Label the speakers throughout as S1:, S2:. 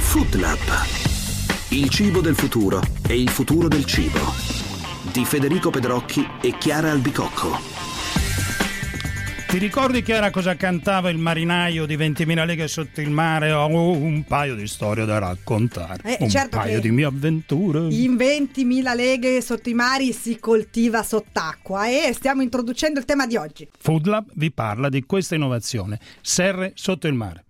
S1: Food Lab. Il cibo del futuro e il futuro del cibo. Di Federico Pedrocchi e Chiara Albicocco.
S2: Ti ricordi, Chiara, cosa cantava il marinaio di 20.000 leghe sotto il mare? Ho un paio di storie da raccontare,
S3: certo,
S2: un paio di mie avventure.
S3: In 20.000 leghe sotto i mari si coltiva sott'acqua e stiamo introducendo il tema di oggi.
S2: Food Lab vi parla di questa innovazione, serre sotto il mare.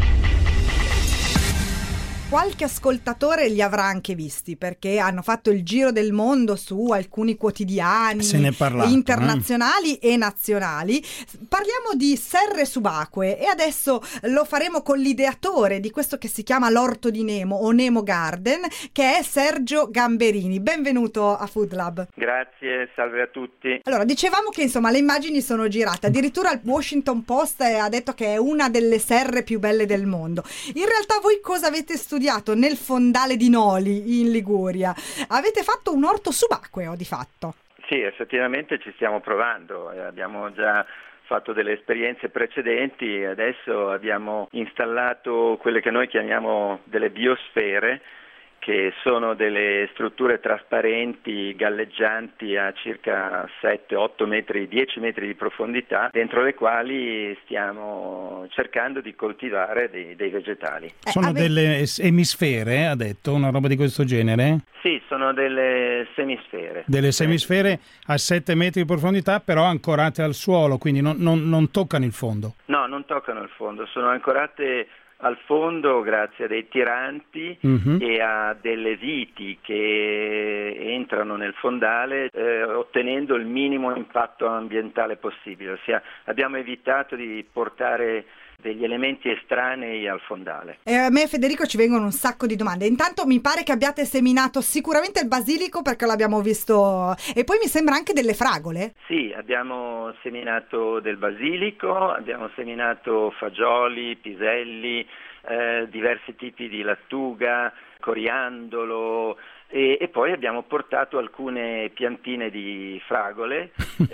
S3: Qualche ascoltatore li avrà anche visti perché hanno fatto il giro del mondo su alcuni quotidiani internazionali e nazionali. Parliamo di serre subacquee e adesso lo faremo con l'ideatore di questo che si chiama l'Orto di Nemo o Nemo Garden, che è Sergio Gamberini. Benvenuto a Food Lab.
S4: Grazie, salve a tutti.
S3: Allora, dicevamo che insomma le immagini sono girate, addirittura il Washington Post ha detto che è una delle serre più belle del mondo. In realtà voi cosa avete studiato nel fondale di Noli in Liguria? Avete fatto un orto subacqueo di fatto?
S4: Sì, effettivamente ci stiamo provando, abbiamo già fatto delle esperienze precedenti, adesso abbiamo installato quelle che noi chiamiamo delle biosfere, che sono delle strutture trasparenti, galleggianti a circa 7, 8 metri, 10 metri di profondità, dentro le quali stiamo cercando di coltivare dei vegetali.
S2: Sono delle emisfere, ha detto, una roba di questo genere?
S4: Sì, sono delle semisfere.
S2: Delle semisfere a 7 metri di profondità, però ancorate al suolo, quindi non toccano il fondo.
S4: No, non toccano il fondo, sono ancorate al fondo grazie a dei tiranti e a delle viti che entrano nel fondale ottenendo il minimo impatto ambientale possibile, ossia abbiamo evitato di portare degli elementi estranei al fondale.
S3: A me, Federico, ci vengono un sacco di domande. Intanto mi pare che abbiate seminato sicuramente il basilico perché l'abbiamo visto, e poi mi sembra anche delle fragole.
S4: Sì, abbiamo seminato del basilico, abbiamo seminato fagioli, piselli, diversi tipi di lattuga, coriandolo e poi abbiamo portato alcune piantine di fragole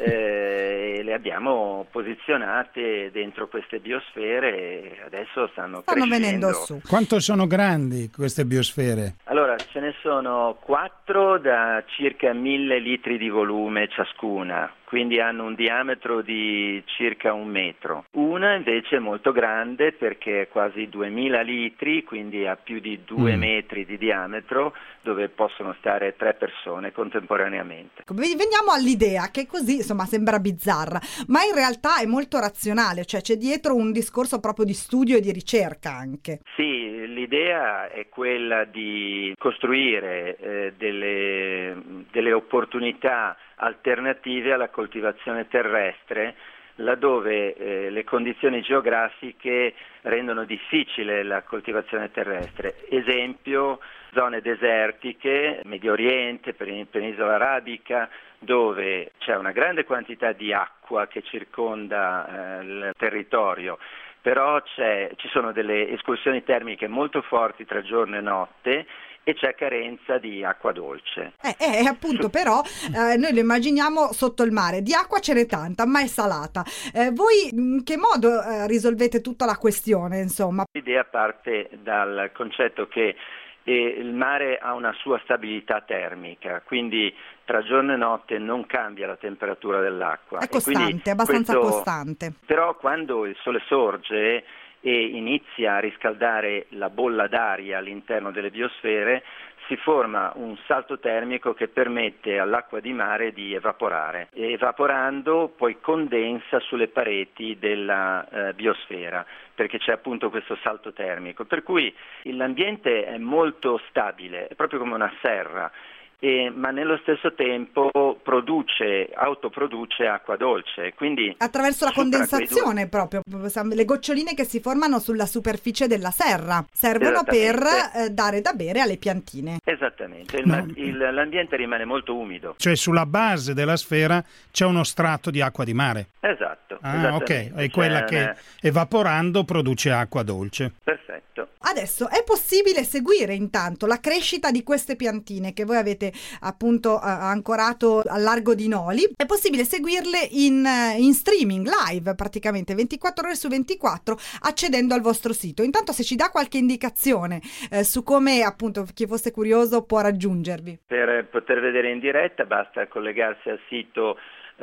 S4: e le abbiamo posizionate dentro queste biosfere e adesso stanno crescendo.
S3: Venendo su.
S2: Quanto sono grandi queste biosfere?
S4: Allora, ce ne sono 4 da circa 1.000 litri di volume ciascuna, quindi hanno un diametro di circa 1 metro. Una invece è molto grande perché è quasi 2.000 litri, quindi ha più di 2 metri di diametro, dove possono stare 3 persone contemporaneamente.
S3: Veniamo all'idea, che così insomma sembra bizzarra, ma in realtà è molto razionale, cioè c'è dietro un discorso proprio di studio e di ricerca anche.
S4: Sì, l'idea è quella di costruire delle opportunità alternative alla coltivazione terrestre, laddove le condizioni geografiche rendono difficile la coltivazione terrestre. Esempio, zone desertiche, Medio Oriente, Penisola Arabica, dove c'è una grande quantità di acqua che circonda il territorio, però ci sono delle escursioni termiche molto forti tra giorno e notte e c'è carenza di acqua dolce.
S3: Appunto, però noi lo immaginiamo sotto il mare, di acqua ce n'è tanta, ma è salata. Voi in che modo risolvete tutta la questione, insomma?
S4: L'idea parte dal concetto che il mare ha una sua stabilità termica, quindi tra giorno e notte non cambia la temperatura dell'acqua.
S3: È costante, abbastanza costante.
S4: Però quando il sole sorge e inizia a riscaldare la bolla d'aria all'interno delle biosfere, si forma un salto termico che permette all'acqua di mare di evaporare e evaporando poi condensa sulle pareti della biosfera, perché c'è appunto questo salto termico, per cui l'ambiente è molto stabile, è proprio come una serra. Ma nello stesso tempo autoproduce acqua dolce, quindi
S3: attraverso la condensazione proprio, le goccioline che si formano sulla superficie della serra servono per dare da bere alle piantine.
S4: Esattamente, l'ambiente rimane molto umido.
S2: Cioè sulla base della sfera c'è uno strato di acqua di mare.
S4: Esatto.
S2: Ok, è quella che evaporando produce acqua dolce.
S4: Perfetto.
S3: Adesso è possibile seguire intanto la crescita di queste piantine che voi avete appunto ancorato al largo di Noli. È possibile seguirle in streaming live praticamente 24 ore su 24 accedendo al vostro sito. Intanto se ci dà qualche indicazione su come appunto chi fosse curioso può raggiungervi.
S4: Per poter vedere in diretta basta collegarsi al sito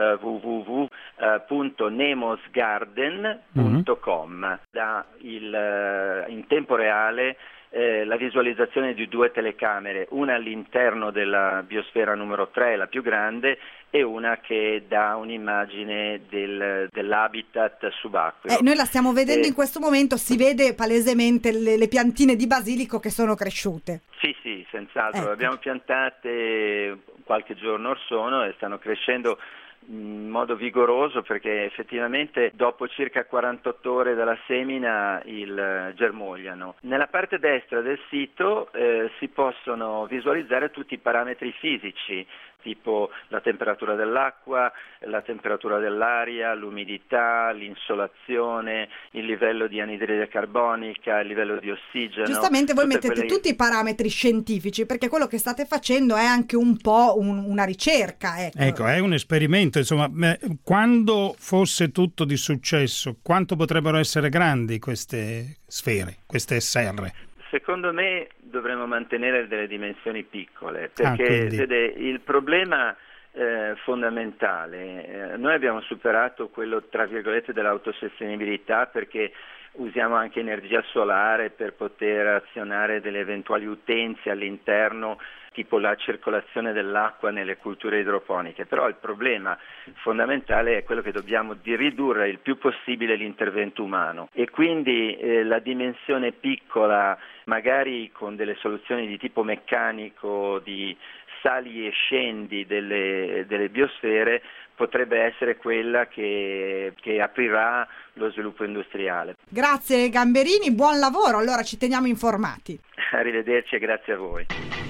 S4: www.nemosgarden.com. Da in tempo reale la visualizzazione di 2 telecamere, una all'interno della biosfera numero 3, la più grande, e una che dà un'immagine dell'habitat subacqueo.
S3: Noi la stiamo vedendo in questo momento, si vede palesemente le piantine di basilico che sono cresciute.
S4: Sì, senz'altro. Le abbiamo piantate qualche giorno or sono e stanno crescendo in modo vigoroso, perché effettivamente dopo circa 48 ore dalla semina germogliano. Nella parte destra del sito si possono visualizzare tutti i parametri fisici, tipo la temperatura dell'acqua, la temperatura dell'aria, l'umidità, l'insolazione, il livello di anidride carbonica, il livello di ossigeno.
S3: Giustamente voi mettete tutti i parametri scientifici, perché quello che state facendo è anche un po' una ricerca.
S2: Ecco, è un esperimento, insomma. Quando fosse tutto di successo, quanto potrebbero essere grandi queste sfere, queste serre?
S4: Secondo me dovremmo mantenere delle dimensioni piccole, perché vede, il problema fondamentale, noi abbiamo superato quello tra virgolette dell'autosostenibilità, perché usiamo anche energia solare per poter azionare delle eventuali utenze all'interno, tipo la circolazione dell'acqua nelle culture idroponiche. Però il problema fondamentale è quello che dobbiamo di ridurre il più possibile l'intervento umano, e quindi la dimensione piccola, magari con delle soluzioni di tipo meccanico, di sali e scendi delle biosfere, potrebbe essere quella che aprirà lo sviluppo industriale.
S3: Grazie Gamberini, buon lavoro, allora ci teniamo informati.
S4: Arrivederci e grazie a voi.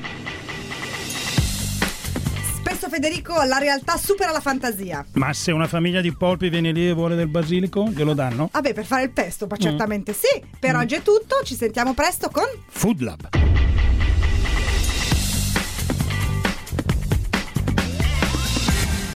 S3: Spesso, Federico, la realtà supera la fantasia.
S2: Ma se una famiglia di polpi viene lì e vuole del basilico, glielo danno?
S3: Vabbè, per fare il pesto, ma certamente sì. Per oggi è tutto, ci sentiamo presto con
S2: Food Lab.